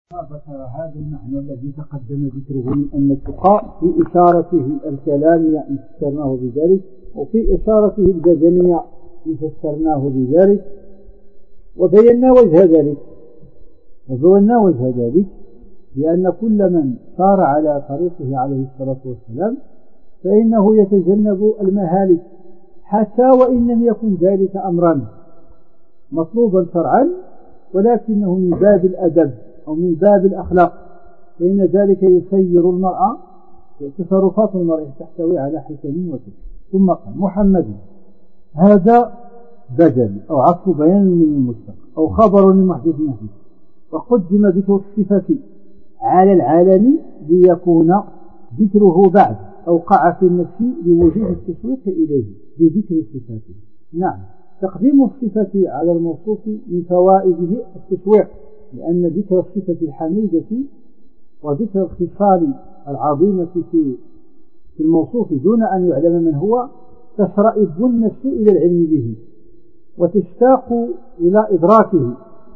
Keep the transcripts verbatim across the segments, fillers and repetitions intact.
ذكر هذا المعنى الذي تقدم ذكره من أن التقى في إشارته الكلامية إن فسرناه بذلك، وفي إشارته البدنية إن فسرناه بذلك، وبينا وجه ذلك وبينا وجه ذلك لأن كل من صار على طريقه عليه الصلاة والسلام فإنه يتجنب المهالك، حتى وإن لم يكن ذلك أمرا مطلوبا شرعا، ولكنه من باب الأدب أو من باب الأخلاق، فإن ذلك يسير المرأة، تصرفات المرأة تحتوي على حسن وسن. ثم قال محمد، هذا بدل أو عطف بيان من المشتق أو خبر لمحدث محدث، وقدم ذكر الصفة على العالم ليكون ذكره بعد أوقع في النفس لوجود التشويق إليه بذكر الصفات. نعم، تقديم الصفة على الموصوف من فوائده التشويق، لأن ذكر الصفة الحميدة وذكر الخصال العظيمة في الموصوف دون أن يعلم من هو تشرئب النفس إلى العلم به وتشتاق إلى إدراكه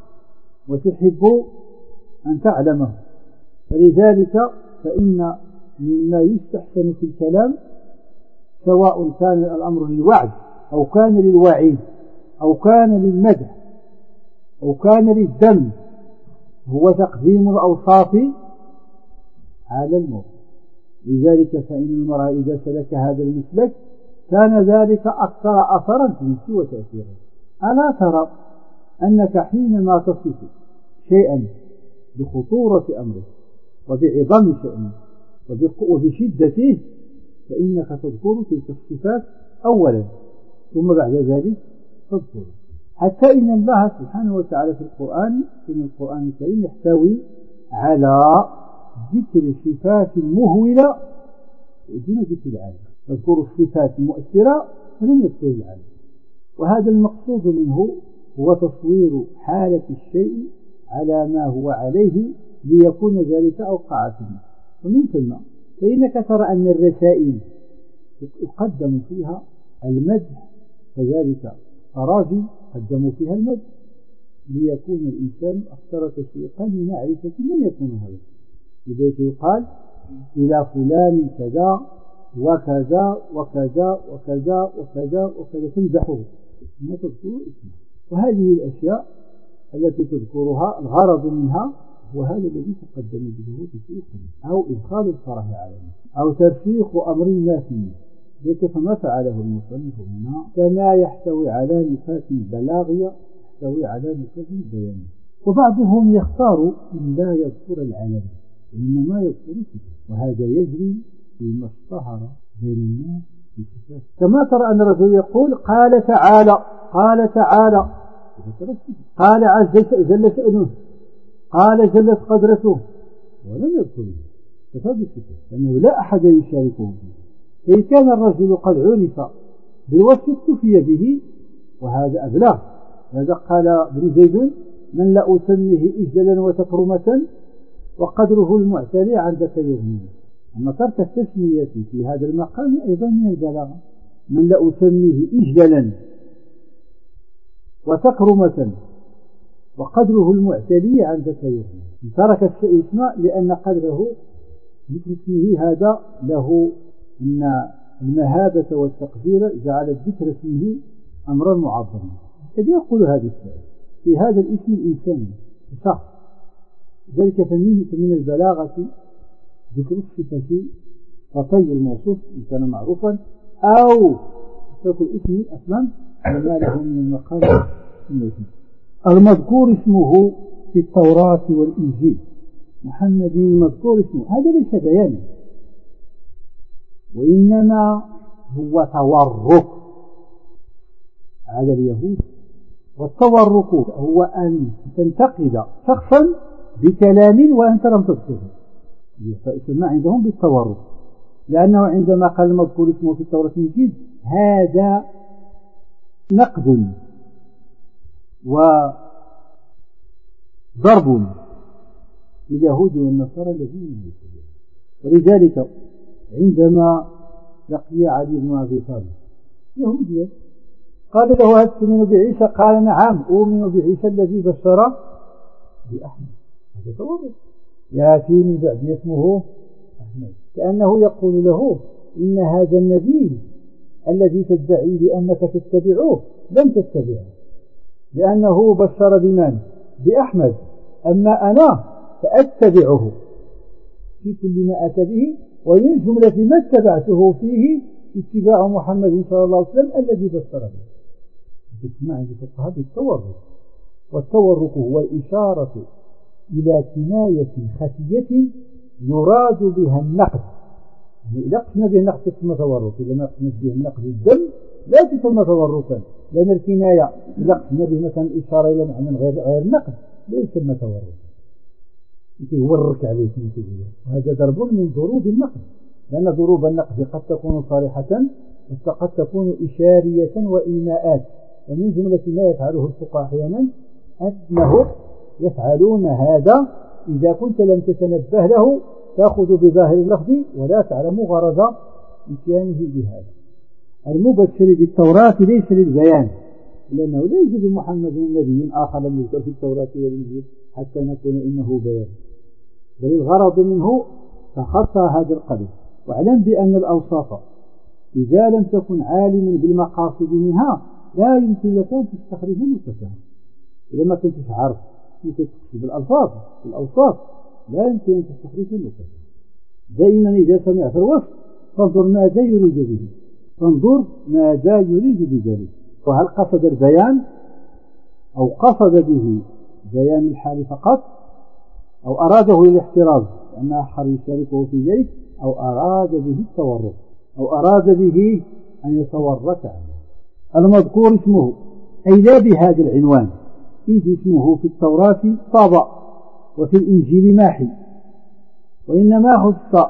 وتحب أن تعلمه. فلذلك فإن مما يستحسن في الكلام سواء كان الأمر للوعد أو كان للوعيد أو كان للمدح أو كان للذم هو تقديم الأوصاف على الموصوف. لذلك فإن المرأة إذا سلك هذا المسلك كان ذلك أكثر أثرا في نفسه وتأثيره. ألا ترى أنك حينما تصف شيئا بخطورة أمره وبعظم شأنه وبشدته فإنك تذكر تلك الصفات أولا، ثم بعد ذلك تذكر، حتى إن الله سبحانه وتعالى في القرآن في القرآن الكريم يحتوي على ذكر صفات مهولة دون ذكر العالم، تذكر الصفات المؤثرة ولم يذكر العالم. وهذا المقصود منه هو تصوير حالة الشيء على ما هو عليه ليكون ذلك أوقع فيه. ومن ثم فإنك ترى أن الرسائل يقدم فيها المدح، كذلك أراضي قدموا فيها المدح ليكون الإنسان أكثر تشويقا لمعرفة من يكون هذا. لذلك يقال إلى فلان كذا وكذا وكذا وكذا وكذا وكذا تمدحه ثم تذكر اسمه. وهذه الأشياء التي تذكرها الغرض منها وهذا الذي تقدم به تشويق أو إدخال الفرح عليه أو ترسيخ أمر الناس منه، ذلك فما فعله المصنف هنا كما يحتوي على نكات بلاغية يحتوي على نكات بيانية. وبعضهم يختار أن لا يذكر العلم وإنما يذكر الصفات، وهذا يجري فيما اشتهر بين الناس بالصفات. كما ترى أن الرسول يقول قال تعالى قال تعالى قال عز جل شأنه قال جلت قدرته ولم يذكره فهذا الصفات، لأنه لا أحد يشاركه فيه. فإن كان الرجل قد عرف بالوصف اكتفي به وهذا أبلغ. هذا قال ابن زيد من لا أسميه إجلالا وتكرمة وقدره المعتلي عندك يغنيه. أما ترك التسمية في هذا المقام أيضا من البلاغة، من لا أسميه إجلالا وتكرمة وقدره المعتلي عندك يغنيه. ترك الاسم لأن قدره مثل اسمه هذا له أن المهابة والتقدير جعل ذكر اسمه أمرا معظما. كيف يقول هذا الشيء في هذا الاسم الإنساني شخص؟ ذلك فمن البلاغة ذكر الصفة فطي الموصوف إن كان معروفا أو تذكر اسم أصلا وما له من المقام المذكور اسمه في التوراة والإنجيل. محمد المذكور اسمه هذا ليس بيانا وإنما هو تورك على اليهود. والتورك هو أن تنتقد شخصا بكلام وأنت لم تذكره، يسمى عندهم بالتورك، لأنه عندما قال المذكور اسمه في التوراة والإنجيل هذا نقد وضرب لليهود والنصارى الذين يؤمنون. ولذلك عندما لقي علي بن أبي طالب يهوديا قال له هل تؤمن بعيسى؟ قال نعم أؤمن بعيسى الذي بشر بأحمد. هذا تورط. يأتي من بعد اسمه أحمد، كأنه يقول له إن هذا النبي الذي تدعي بأنك تتبعه لم تتبعه، لأنه بشر بمن؟ بأحمد، أما أنا فأتبعه في كل ما أتى به، ومن جملة ما اتبعته فيه اتباع محمد صلى الله عليه وسلم الذي بشر به. تسمع عند الفقهاء بالتورق، والتورق هو الإشارة إلى كناية خفية يراد بها النقد. يعني إذا قسم به النقد تسمى تورق، إذا ما قسم به النقد الدم لا تسمى تورقا، لأن الكناية إذا قسم به مثلا إشارة إلى معنى غير غير النقد لا يسمى تورق، يورك عليه. وهذا ضرب من ضروب النقد، لأن ضروب النقد قد تكون صريحة وقد تكون إشارية وإيماءات. ومن جملة ما يفعله الفقهاء أحيانا أنه يفعلون هذا إذا كنت لم تتنبه له تأخذ بظاهر اللفظ ولا تعلم غرض إتيانه بهذا. المبشر بالتوراة ليس للبيان، لأنه لا يوجد محمد نبي آخر لم يذكر في التوراة والإنجيل حتى نكون إنه بيان، بل الغرض منه تخطى هذا القدر. واعلم بأن الأوصاف إذا لم تكن عالما بالمقاصد منها لا يمكن لك أن تستخرج نقطتها. إذا ما كنت عارف كيف تكتب الألفاظ الأوصاف لا يمكن أن تستخرج نقطتها. دائما إذا سمعت الوصف فانظر ماذا يريد به، فانظر ماذا يريد بذلك، وهل قصد البيان أو قصد به بيان الحال فقط، أو أراده للاحتراز لأن آخر يشاركه في ذلك، أو أراد به التورط، أو أراد به أن يتورط عنه. المذكور اسمه أي لا بهذا العنوان، إذ اسمه في التوراة طابع وفي الإنجيل ماحي، وإنما خص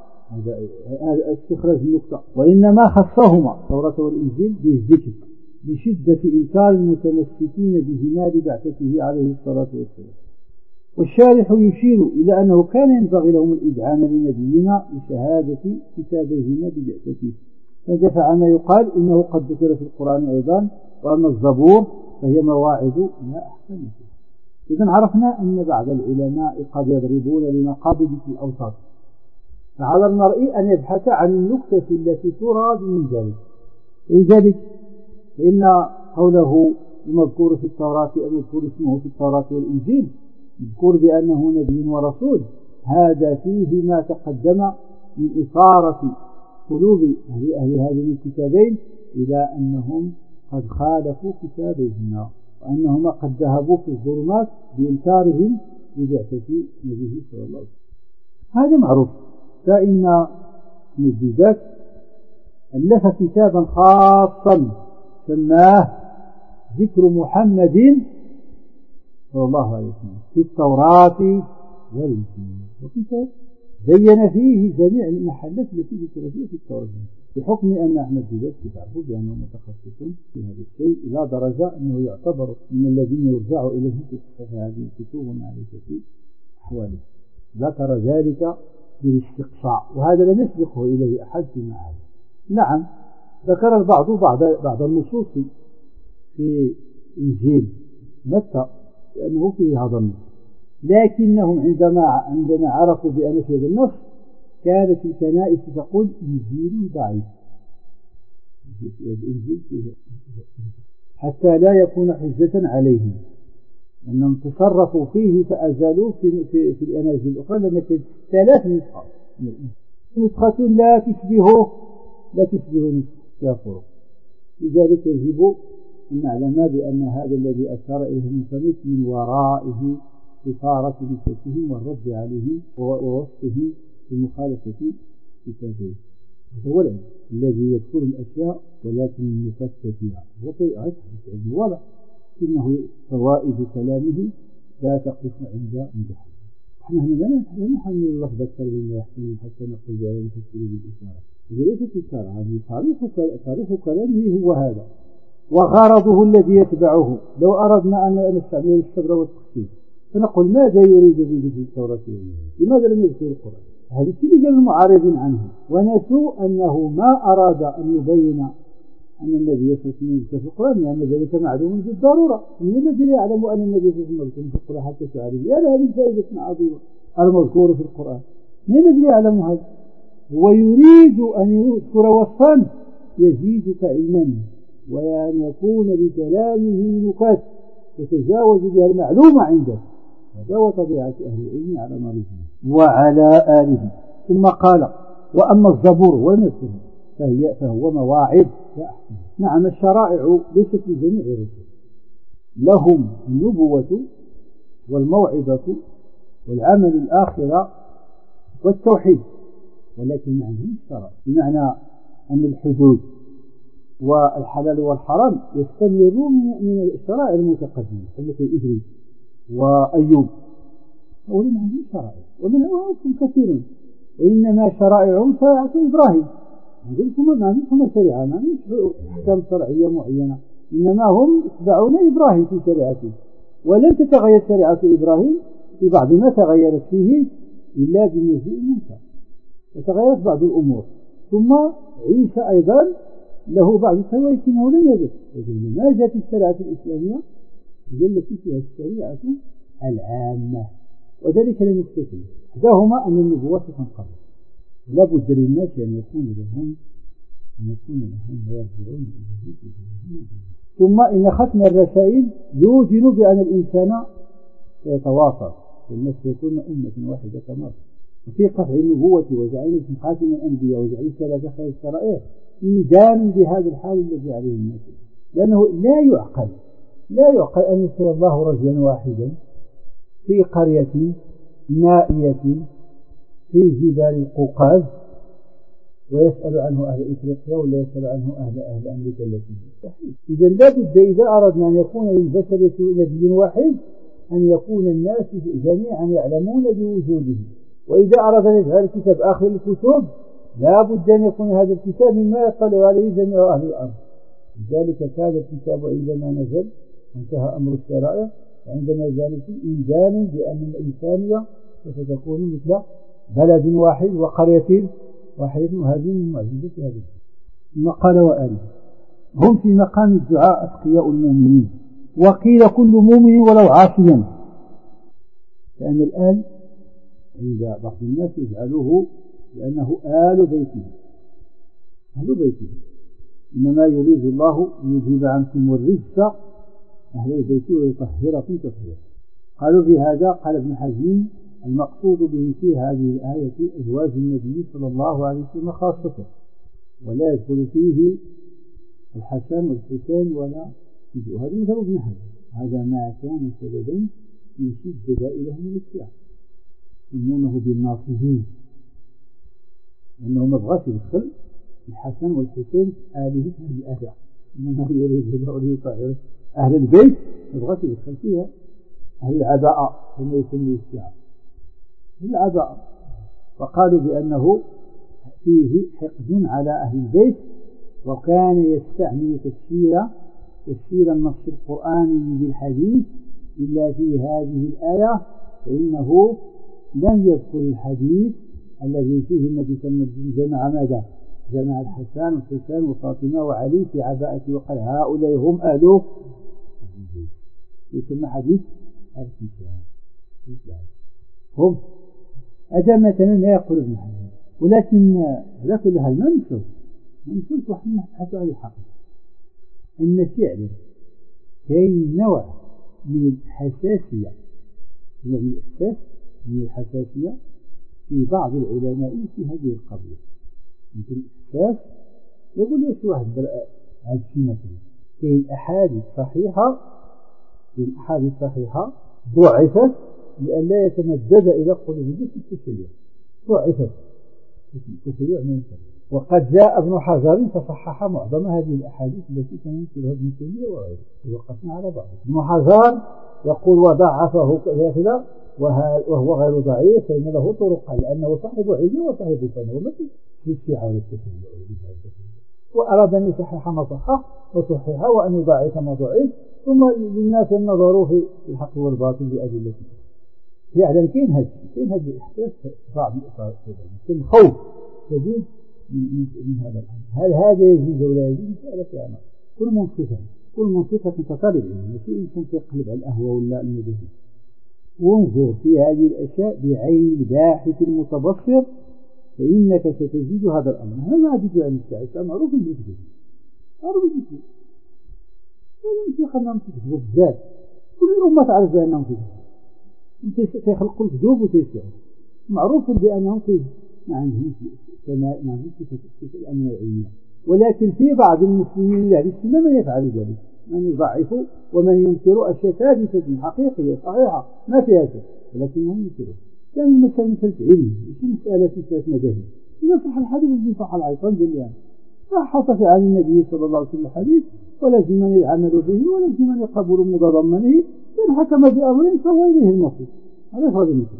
هذا استخراج النقطة، وإنما خصهما التوراة والإنجيل بالذكر لشدة إنكار المتمسكين بهما لبعثته عليه الصلاة والسلام. والشارح يشير إلى أنه كان ينبغي لهم الإذعان لنبينا لشهادة كتابيهما ببعثته، فدفع ما يقال إنه قد ذكر في القرآن أيضا، وأما الزبور فهي مواعظ لا أحسن فيها. إذن عرفنا أن بعض العلماء قد يضربون لمقابل في الأوساط، فعلى المرء أن يبحث عن النكتة التي تراد من ذلك. لذلك فإن قوله المذكور في التوراة المذكور اسمه في التوراة والإنجيل مذكور بأنه نبي ورسول، هذا فيه ما تقدم من إثارة قلوب أهل, أهل هذين الكتابين إلى أنهم قد خالفوا كتابيهما، وأنهما قد ذهبوا في الظلمات بإنكارهم لبعثة نبيه صلى الله عليه وسلم. هذا معروف. فإن مجدات ألف كتابا خاصا سماه ذكر محمد صلى الله عليه وسلم في التوراة والإنجيل، وكتاب بين فيه جميع المحلات التي ذكر فيها في التوراة، بحكم أن أحمد جداد تعرفوا بأنه متخصص في هذا الشيء إلى درجة أنه يعتبر من الذين يرجع إليهم في هذه الكتب ومعرفة أحواله. ذكر ذلك بالاستقصاء، وهذا لم يسبقه إليه أحد في معاني. نعم ذكر البعض بعض بعض النصوص في إنجيل متى لأنه فيه هذا النص، لكنهم عندما عندما عرفوا بأن في هذا النص كانت الكنائس تقول إنجيل ضعيف حتى لا يكون حجة عليهم، أنهم تصرفوا فيه فأزالوه في, في, في الأناجيل الأخرى، لأن كانت ثلاث نسخة نسخة لا تشبه لا تشبه نسخة فرق. لذلك يجب أن نعلم بأن هذا الذي أشار إليه المصنف من ورائه إثارة نسختهم والرد عليه ووصفه بمخالفة كتابه. هذا هو العلم الذي يذكر الأشياء ولكن يفكر فيها، وكي أعرف علم واضح إنه فوائد كلامه لا تقف عند مدحه. نحن هنا لا نحمل اللفظ أكثر مما يحتمل حتى نقول بأن نفسر بالإشارة، هذه ليست إشارة، هذه صريح كلامه هو هذا وغرضه الذي يتبعه. لو أردنا أن نستعمل الشبر والتخصيص فنقول ماذا يريد به في التوراة والإنجيل؟ لماذا لم يذكر القرآن؟ هذا الشيء قال المعارضين عنه، ونسوا أنه ما أراد أن يبين أن النبي صلى الله عليه وسلم يذكر في القرآن، لأن ذلك معلوم بالضرورة. من الذي يعلم أن النبي صلى الله عليه وسلم يذكر في القرآن حتى تعلم؟ يعني هذه فائدة عظيمة المذكور في القرآن. من الذي يعلم هذا؟ ويريد أن يذكر وصفا يزيدك علما، وأن يكون بكلامه نكات تتجاوز بها المعلومة عندك. هذا هو طبيعة أهل العلم على مرضه وعلى آله. ثم قال: وأما الزبور والنصر فهي فهو مواعظ لا أحسن. نعم، الشرائع ليست لجميع الرسل، لهم النبوة والموعظة والعمل الآخرة والتوحيد، ولكن ما عندهم الشرائع، بمعنى أن الحدود والحلال والحرام يستمرون من الشرائع المتقدمة مثل إدريس وأيوب، هؤلاء ما عندهم شرائع، ومن هم كثيرون، وإنما شرائعهم شريعة إبراهيم. ما عندهم شريعة، ما عندهم أحكام شرعية معينة، إنما هم يتبعون إبراهيم في شريعته، ولم تتغير شريعة إبراهيم في بعض ما تغيرت فيه إلا بمجيء موسى، وتغيرت بعض الأمور. ثم عيسى أيضا له بعض التغيير لكنه لم يزل. لما جاءت الشريعة الإسلامية هي التي فيها الشريعة العامة، وذلك لم يختلف. إحداهما أن النبوة تنقضي، لا بد للناس أن يكون لهم أن يكون لهم ويرجعون إلى. ثم إن ختم الرسائل يوجن بأن الإنسان سيتواصل، والناس يكون أمة واحدة كما وفي قطع النبوة وجعل خاتم الأنبياء وجعل ثلاثة خير الشرائع إيدان بهذا الحال الذي عليه الناس، لأنه لا يعقل لا يعقل أن يرسل الله رجلا واحدا في قرية نائية في جبال القوقاز ويسأل عنه أهل إفريقيا ولا يسأل عنه أهل أهل أمريكا التي مستحيل. إذا لا بد إذا أردنا أن يكون للبشرية نبي واحد أن يكون الناس جميعا يعلمون بوجوده. وإذا أراد أن يجعل الكتاب آخر الكتب لا بد أن يكون هذا الكتاب مما يطلع عليه جميع أهل الأرض. لذلك كان الكتاب عندما نزل وانتهى أمر الشرائع، وعندما زالت إيذان بأن الإنسانية ستكون مثل بلد واحد وقرية واحدة، وهذه من معجزات هذا. ثم قال: وآله هم في مقام الدعاء أتقياء المؤمنين، وقيل كل مؤمن ولو عاصيا، لأن الآل عند بعض الناس يجعلوه لأنه آل بيته أهل بيته، إنما يريد الله يذهب عنكم الرجس أهل البيت ويطهركم تطهيرا. قالوا بهذا قال ابن حزم: المقصود به في هذه الآية أزواج النبي صلى الله عليه وسلم خاصة، ولا يدخل فيه الحسن والحسين ولا يجوء. هذا مثل ابن حزم، هذا ما كان سببا في شدة دائلهم الإسلام، يسمونه بالناصبين، لأنه ما بغاش يدخل الحسن والحسين آله في الآية، إنما يريد الله ليطهر أهل البيت، ما بغاش يدخل فيها أهل العباءة كما يسميه الشيعة العباءة. فقالوا بأنه فيه حقد على أهل البيت، وكان يستعمل تفسير تفسير النص القرآني بالحديث إلا في هذه الآية، فإنه لم يذكر الحديث الذي فيه النبي صلى الله عليه وسلم جمع ماذا؟ جمع الحسن والحسين وفاطمة وعلي في عباءته، وقال: هؤلاء هم أهل يسمى حديث الكتاب هم. هذا مثلا لا يقول ابن حزم، ولكن على كل حال ما ننسوش ما ننسوش واحد نبحث عن الحقيقة أن فعلا كاين نوع من الحساسية نوع من الإحساس من الحساسية في بعض العلماء في هذه القضية. مثل الإحساس يقول ليش واحد هذا الشيء مثلا كاين أحاديث صحيحة كاين أحاديث صحيحة ضعفت لأن لا يتمدد إلى قلوب الناس التشيع، ضعفت التشيع من الفرق. وقد جاء ابن حجر فصحح معظم هذه الأحاديث التي كان ينكرها ابن تيمية وغيره، وقفنا على بعض. ابن حجر يقول وضعفه كذا وهو غير ضعيف فإن له طرق، لأنه صاحب علم وصاحب فن، ومثل في الشيعة والتشيع. وأراد أن يصحح ما صحح وصحح، وأن يضعف ما ضعيف، ثم للناس النظر في الحق والباطل بأدلته. فعلا كاين هذا كاين هذا الإحساس بعض الإطار، كاين خوف شديد من, من هذا الأمر. هل هذا يجوز ولا يجوز؟ مسألة فيها نظر. كل منصفة كل منصفة كطالب علم ماشي إنسان يقلب على القهوة ولا المذاهب. وانظر في هذه الأشياء بعين الباحث المتبصر فإنك ستجد هذا الأمر. هذا عدد عن الشعب معروف بالكذب، معروف بالكذب. هذا مش يخلنا نكذبوا بزاف، كل الأمة تعرف بأنهم كذب، تخلقوا الكذوب وتيسعوا، معروف بأنهم كذب، ما عندهم سماء، ما عندهم صفة الأمن العلمية. ولكن في بعض المسلمين لا السنة من يفعل ذلك، من يضعف ومن ينكر أشياء ثابتة حقيقية صحيحة ما فيها شيء، ولكنهم ينكرون. كان المسألة مسألة علم، مش مسألة مسألة مذاهب. إذا صح الحديث يجي صح العيطان جميعا. فحصل عن النبي صلى الله عليه وسلم الحديث ولازم أن العمل به ولازم أن يقبل متضمنه، فإن حكم بأمر فهو إليه المصير. هذا هو المثال.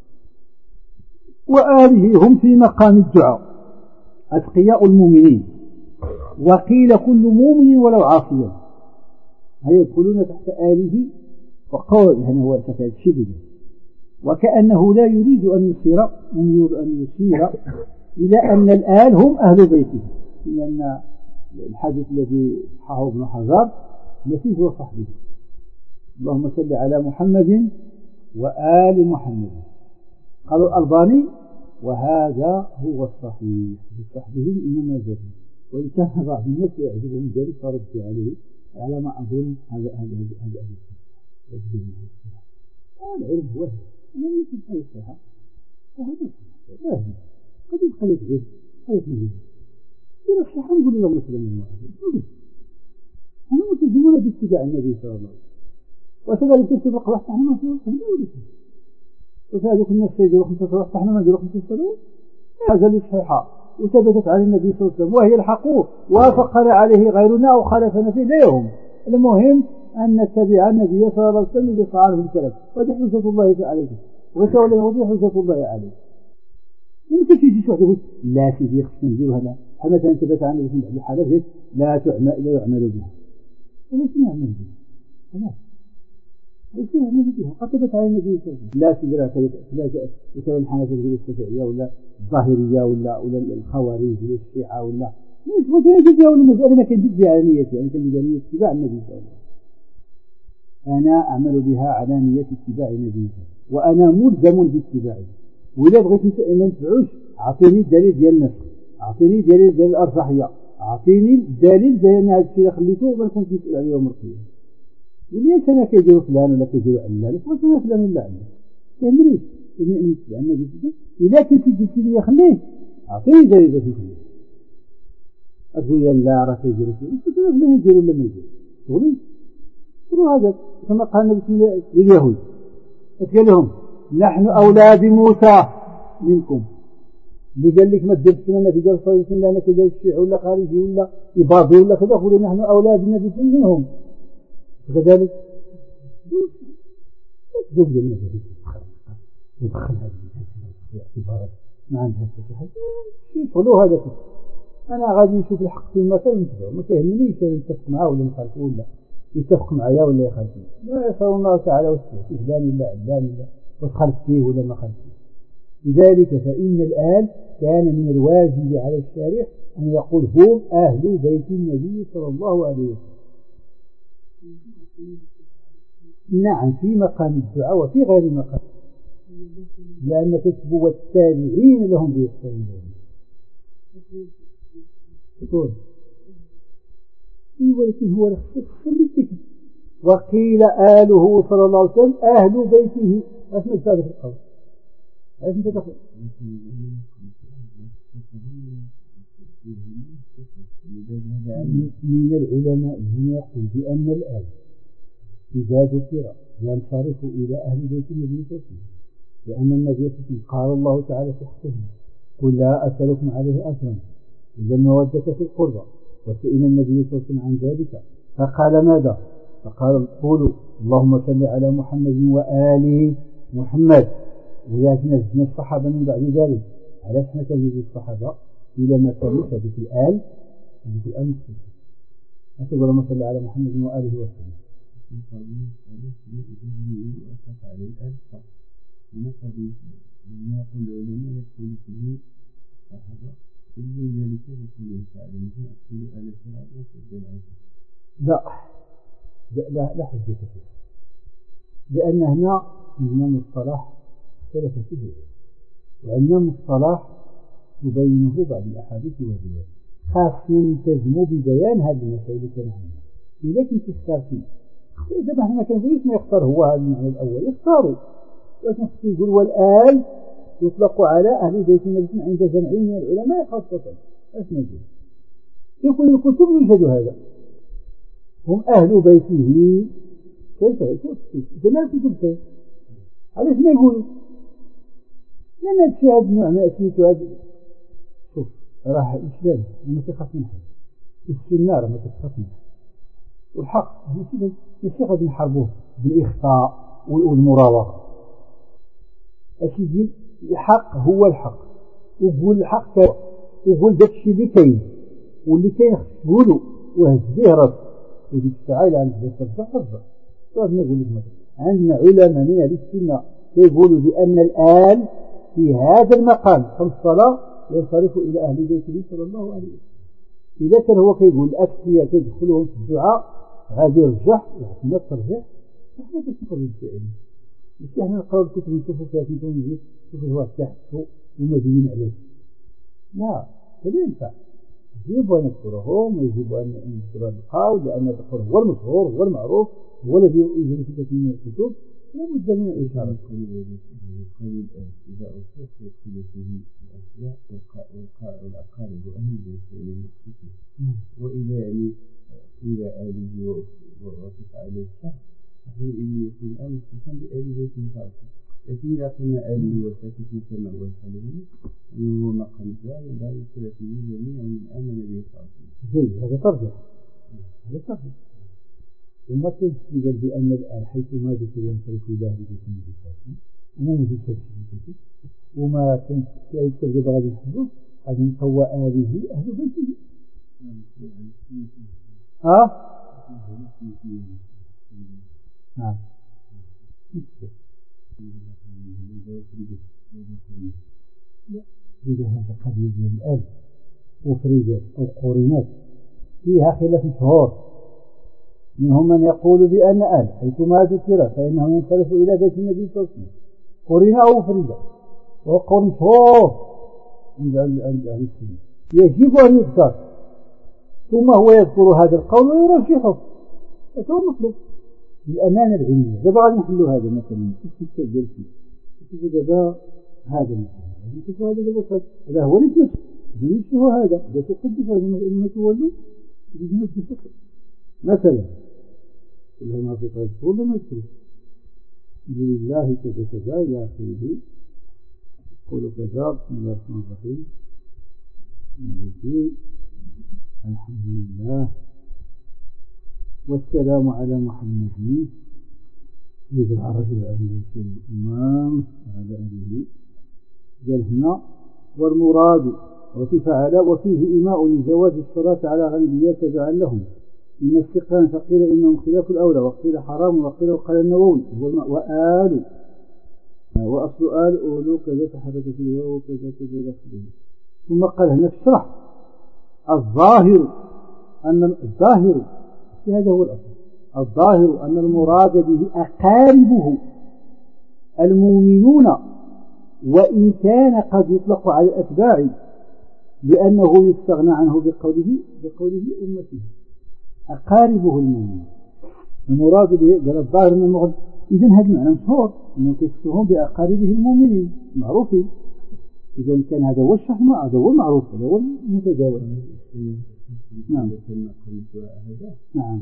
وآله هم في مقام الدعاء أتقياء المؤمنين، وقيل كل مؤمن ولو عاصيا هل يدخلون تحت آله، وقول هنا هو تفعل شبه، وكأنه لا يريد أن يصير أن يشير إلى أن الآل هم أهل بيته، لأن الحديث الذي صححه ابن حجر نفيه وصحبه اللهم صل على محمد وآل محمد. قالوا الألباني وهذا هو الصحيح بصحبه إنما زاد، وإن كان بعض الناس يعجبهم ذلك فرد عليه على ما أظن هذا هذا هذا هذا العلم هو أنا يمكن هذا الصحة وهذا الصحة قد يبقى لك غير مهم إذا الصحة نقول له مثلا من واحد أنا متزمون باتباع النبي صلى الله عليه وسلم، وكذلك تتبقى واحد احنا ما فيه ولا شيء، وكذلك الناس يجروا خمسة صلوات احنا ما نجروا خمسة صلوات، هذا الصحيحة وثبتت على النبي صلى الله عليه وسلم وهي الحق وافقنا عليه غيرنا أو خالفنا فيه لا يهم. المهم أن نتبع النبي صلى الله عليه وسلم إذا صار في الكلام، ودي حجة الله عليه وتولي ودي حجة الله عليه. ممكن تيجي شو تقول لا سيدي خصنا نديروا هذا مثلا ثبت عن النبي صلى الله عليه وسلم لا تعمل لا يعمل بها، ليش نعمل بها؟ خلاص ليش نعمل بها؟ قد ثبت على النبي صلى الله عليه وسلم. لا سيدي لا لا مثلا الحنفية الشافعية ولا الظاهرية ولا ولا الخوارج ولا الشيعة ولا ليش وجد بها ولا مسألة ما كانت بها على نيتي، يعني كان بها اتباع النبي صلى الله عليه وسلم. أنا أعمل بها على نية اتباع النبي وأنا ملزم باتباعه، وإذا بغيت ما نتبعوش أعطيني الدليل ديال النسخ، أعطيني دليل ديال الأرجحية، أعطيني الدليل ديال هذا الشيء اللي خليته ما كنت مسؤول عليه يوم القيامة. وليش أنا كيديروا فلان ولا كيديروا علان؟ ليش أنا فلان ولا علان؟ كيديروا إني نتبع النبي صلى الله عليه وسلم. إذا كنت قلت لي خليه أعطيني دليل باش نخليه. أقول يا لا راه كيديروا فيه، أنت فلان يديروا ولا ما يديروا؟ شغلي شنو هذا؟ كما قال النبي لليهود قال لهم نحن أولى بموسى منكم، اللي قال لك ما تديرش لنا في جال صلى الله عليه وسلم كذا الشيعي ولا خارجي ولا إباضي ولا كذا، قولوا نحن أولى بالنبي منهم كذلك. دوب ديال النبي ودخل هذه العبارات ما عندها صحة يقولوا هذا. أنا غادي نشوف الحق فيما كان نتبعه، ما كيهمنيش نتفق معاه ولا نخالفه ولا يتفق معايا ولا يخالفني، لا يسأل الله تعالى وسط فلان ولا علان ولا وخالف فيه ولا ما خالف فيه. لذلك فإن الآن كان من الواجب على الشارع أن يقول هم أهل بيت النبي صلى الله عليه وسلم. نعم في مقام الدعاء وفي غير مقام، لأن كتبوا والتابعين لهم بإحسان تقول ولكن هو الخصوص بالذكر. وقيل آله صلى الله عليه وسلم أهل بيته. ايش مجال في القول؟ ايش انت تقول؟ من العلماء هنا يقول بأن الآل إذا ذكر ينصرف إلى أهل بيت النبي صلى الله عليه وسلم، لأن النبي صلى الله عليه وسلم قال الله تعالى في حقه قل لا أسألكم عليه أجرا إلا المودة في القربى، وسئل النبي صلى الله عليه وسلم عن ذلك فقال ماذا؟ فقال قولوا اللهم صل على محمد وآل محمد. ولكن نزل الصحابة من بعد ذلك على اسم تزيد الصحابة إلى ما كان ثابت الآل في الآن مختلف. أسأل اللهم صل على محمد وآله وسلم. على الآل ونقضي وما يقول العلماء يدخل فيه الصحابة لا لا لا حجة فيه، لأن هنا عندنا مصطلح اختلف فيه، وعندنا مصطلح يبينه بعض الأحاديث والروايات، خاصنا نلتزموا ببيان هذه المسائل اللي كان عندنا. إذا كنت تختار فيه إذا ما احنا كنقولوش ما يختار هو هذا المعنى الأول يختاروا، لكن خصو يقول والآل يطلق على أهل بيت النبي عند جمعين من العلماء خاصة. ايش نقول؟ يكون الكتب يوجد هذا، هم أهل بيته. كيف يكون جميع الكتب كيف؟ علاش ما يقولوا؟ لأن هذا الشيء هذا معنى أسميته هذا. شوف راه الإسلام ما تخاف من حد، والسنة راه ما تخاف من حد، والحق ماشي غادي نحاربوه بالإخفاء والمراوغة. أشي الحق هو الحق، وقول الحق كذا، وقول داك الشيء اللي كاين واللي كاين خصك تقولو وهزيه راسك، وديك الساعة إلا عندك ترجع ترجع. لازم نقول لك مثلا عندنا علماء من أهل السنة يقولوا بأن الآل في هذا المقام خمس صلاة ينصرف إلى أهل بيته صلى الله عليه وسلم. إذا كان هو كيقول الأكفية كيدخلهم في الدعاء غادي يرجع يعطينا الترجيح، نحن باش نقولوا الشيء ماشي احنا نقراو الكتب نشوفوا فيها كنتو نجي نشوفوا الواحد تحت فوق ومبين عليه. لا هذا ينفع يجب أن نذكرهم ويجب أن نذكر القول، لأن القول هو المشهور هو المعروف هو الذي يوجد في كثير من الكتب. لا بد من الإشارة. القول إذا أوصف يدخل فيه الأسماء والأقارب وأهل البيت المخصوصين، وإذا يعني إلى آله ووصف عليه الشخص صحيح أن يكون الآن مخصوصا بآل بيته فاعله. لكن إذا قلنا آله وساكت كما هو الحلم أنه هو مقام دعاء ينبغي يدخل فيه جميع من آمن به فاعله. جيد هذا ترجع هذا ترجع. وما تنسي قال بأن الآن حيثما ذكر ينصرف إلى أهل بيت النبي صلى الله عليه وسلم وما موجود في الكتب، وما تنسي أي ترجع غادي نحفظه غادي نقوى آله أهل بيته. ها؟ نعم. إذا هذا قضية ديال الآل وفريدات أو قرينات فيها خلاف مشهور، منهم من يقول بأن آل حيثما ذكر فإنه ينصرف إلى بيت النبي صلى الله عليه وسلم قرينة أو فريدة، وهو قول مشهور عند أهل السنة يجب أن يذكر، ثم هو يذكر هذا القول ويرجحه. هذا هو المطلوب بالأمانة العلمية. دابا غادي نحلوا هذا مثلا في التسجيل فيه دابا هذا مثلا هذا دابا هذا هو اللي نفسه نفسه هذا إذا تقدس هذا ما تولوا يجب نفسه مثلا كلها ما في غير ولا ما يذكر لله كذا كذا إلى آخره. قولوا كذا بسم الله الرحمن الرحيم الحمد لله والسلام على محمد سيد العرب العلي الإمام على آله. قال هنا والمراد وصف على وفيه إيماء لجواز الصلاة على غنبيات تبعا لهم إما استقران فقيل إنهم خلاف الأولى وقيل حرام وقيل وقال النووي وآل وأصل آل أولو كذا تحركت الواو كذا كذا داخله. ثم قال هنا الشرح الظاهر أن الظاهر هذا هو الأصل الظاهر أن المراد به أقاربه المؤمنون، وإن كان قد يطلق على الأتباع لأنه يستغنى عنه بقوله بقوله أمته أقاربه المؤمنين. المراد به قال الظاهر من المراد إذن هذا المعنى مشهور أنه يتصفون بأقاربه المؤمنين معروفين. إذا كان هذا هو الشرح هذا هو المعروف هذا هو المتداول. نعم نعم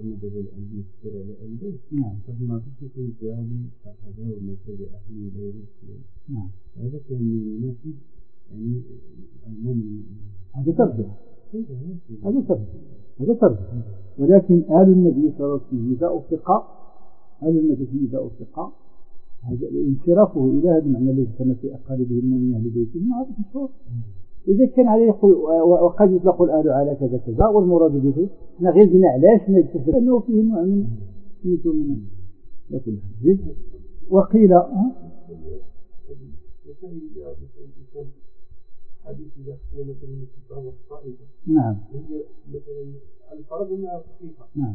نعم فما فيش يكون هذه هذا ومثل أهل غيره. نعم هذا كان يناسب يعني المؤمن. هذا ترجع هذا ترجع هذا ترجع ولكن آل النبي صلى الله عليه وسلم إذا أطلق آل النبي إذا أطلق هذا انصرافه إلى هذا المعنى الذي كان في أقاربه المؤمنين أهل بيته هذا مشهور. إذا كان عليه يقول وقد يطلق الآل على كذا كذا والمراد به احنا غير قلنا علاش ما يتفق أنه فيه نوع من من يقول حديث وقيل حديث إذا كنا مثلا مثل الطائفة. نعم. هي مثلا الفرض أنها صحيحة. نعم.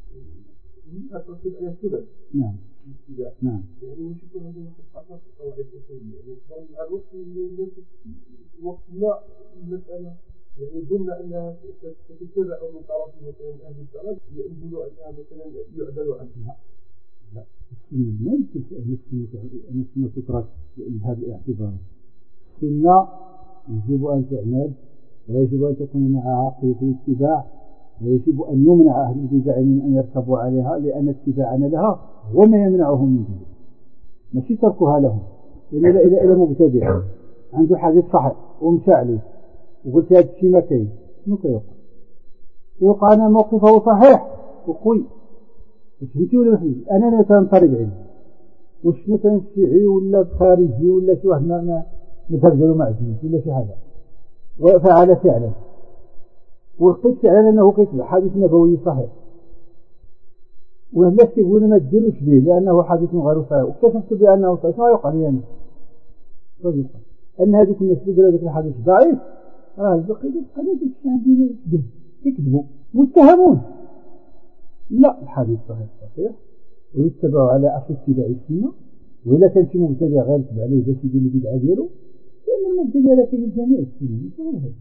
هي تصل إلى ثلث. نعم. نعم. يعني مش يكون هذا واحد حسب قواعد أصولية. يعني مع الوقت الناس وقت لا المسألة يعني ظن أنها تتبع من طرف مثلا أهل البلد يقولوا أنها مثلا يعدل عنها. لا. السنة ما يمكن أن السنة تترك بهذا الاعتبار. السنة يجب أن تعمل ويجب أن تكون معها عقيدة اتباع ويجب أن يمنع أهل البدع من أن يركبوا عليها لأن اتباعنا لها هو ما يمنعهم من ذلك ماشي تركها لهم. لأن إلى إلى مبتدع عنده حديث صحيح ومشى عليه وقلت هذا الشيء ما كاين شنو كيوقع؟ يوقع أنا موقفه صحيح وقوي واش فهمتي ولا فهمتي؟ أنا مثلا طالب علم واش مثلا شيعي ولا خارجي ولا شي واحد ما مذهب ديالو معزول ولا شي حاجة وفعل فعلا ولقيت فعلا أنه كيتبع حديث نبوي صحيح والناس كيقولون ما تديروش به لأنه حديث غير صحيح واكتشفت بأنه صحيح ما يوقع لي أنا شنو يوقع؟ أن هذوك الناس اللي قالوا هذاك الحديث ضعيف راه البقية قالوا هذاك الشيء عندنا يكذب يكذبوا متهمون. لا الحديث صحيح صحيح ويتبعوا على أصل اتباع السنة وإلا كان شي مبتدع غير يتبع عليه باش يدير البدعة ديالو لأن المبتدع راه كيدير جميع السنة ماشي غير هذا.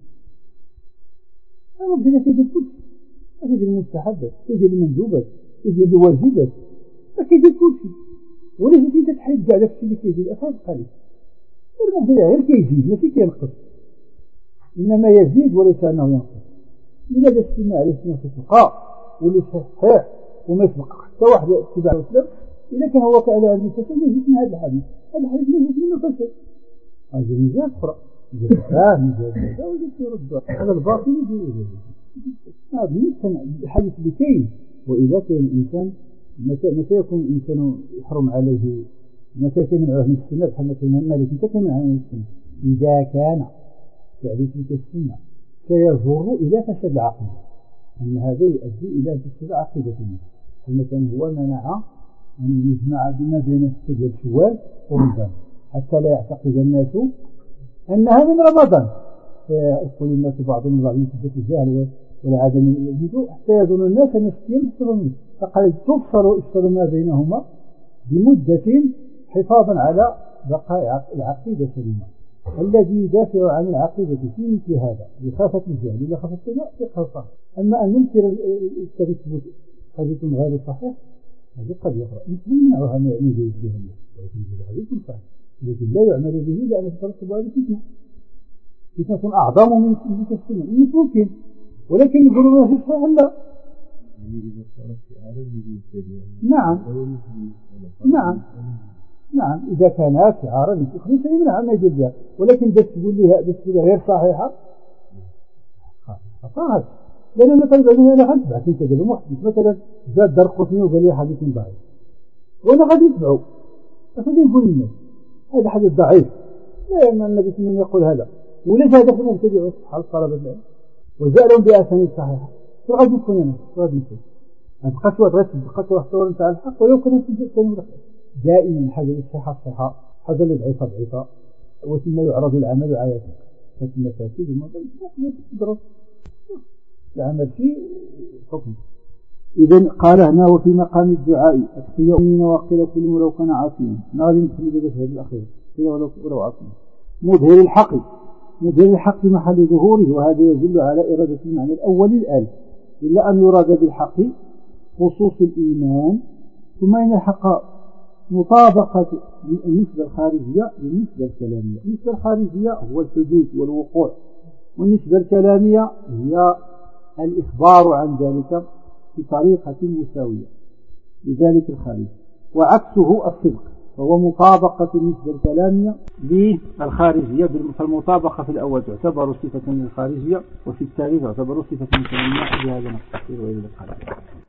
المبتدع كيدير كلشي كيدير المستحبات كيدير المندوبات كيدير الواجبات كيدير كلشي ولا انت تحيد كاع داكشي اللي كيدير أفاد قليل. المبتدع غير كيزيد ماشي كينقص إنما يزيد وليس أنه ينقص. لماذا السنة على السنة تتبقى واللي صحيح وما يسبق حتى واحد اتباع الإسلام إذا كان هو كأله على المسلسل ما يجيش من هذا الحديث هذا الحديث ما يجيش منه فشل هذا ميزات أخرى ميزات فهم ميزات هذا وجدت يرد هذا الباطل يجي هذا ميزة الحديث اللي كاين. وإذا كان الإنسان متى متى يكون الإنسان يحرم عليه متى كمنعه من السنة بحال مثلا مالك متى كمنعه من السنة إذا كان تعريف السنة سيجر إلى فساد العقيدة أن هذا يؤدي إلى فساد عقيدة الناس. مثلا هو منع أن يجمع بما بين السجل شوال ورمضان حتى لا يعتقد الناس أنها من رمضان فيقول الناس بعضهم بعض يثبت الجهل والعدم الهدوء حتى يظن الناس أن الصيام يفصل منه فقال تفصل افصل ما بينهما بمدة حفاظا على بقاء العقيدة سليمة. الذي يدافع عن العقيدة في مثل هذا بخافة الجهل إذا خافت السماء فقه صحيح. أما أن ننكر التثبت حديث غير صحيح هذا قد يقرأ نمنعها من يجوز به الناس ولكن يجوز حديث صحيح لكن لا يعمل به لأن تترتب على فتنة فتنة أعظم من تلك السنة ممكن ولكن يقولون ما في صحيح لا نعم نعم نعم إذا كان شعارا يخرج فيمنع ما يجوز ولكن بس تقول لي بس تقول غير صحيحة صارت لأن مثلا بعدين أنا غنتبع كنت قالوا محدث مثلا زاد درقطني وقال لي حديث ضعيف وأنا غادي يتبعوا فغادي نقول للناس هذا حديث ضعيف لا ما النبي صلى الله عليه وسلم يقول هذا ولا هذا في المبتدع حال طلبة العلم وجاء لهم بأسانيد صحيحة شو غادي نكون أنا شو غادي نكون أبقى شوية غير تبقى شوية صور نتاع الحق ولو كانت تنتهي دائما حاجة الصحة الصحة حاجة اللي ضعيفة ضعيفة وثم يعرض العمل على المفاسد وما تدرس العمل فيه حكم. إذن قال هنا وفي مقام الدعاء أتقيين وقيل كل لو كان عاصيا نغادي ندخل بهذا الأخير قيل ولو ولو عاصيا مظهر الحق مظهر الحق محل ظهوره وهذا يدل على إرادة المعنى الأول الآن إلا أن يراد بالحق خصوص الإيمان ثم إن الحق مطابقة النسبة الخارجية للنسبة الكلامية. النسبة الخارجية هو الحدوث والوقوع والنسبة الكلامية هي الإخبار عن ذلك بطريقة مساوية لذلك الخارج وعكسه الصدق فهو مطابقة النسبة الكلامية للخارجية. بالمطابقة في الأول تعتبر صفة للخارجية وفي الثاني تعتبر صفة كلامية. بهذا نستطيع وإلى اللقاء.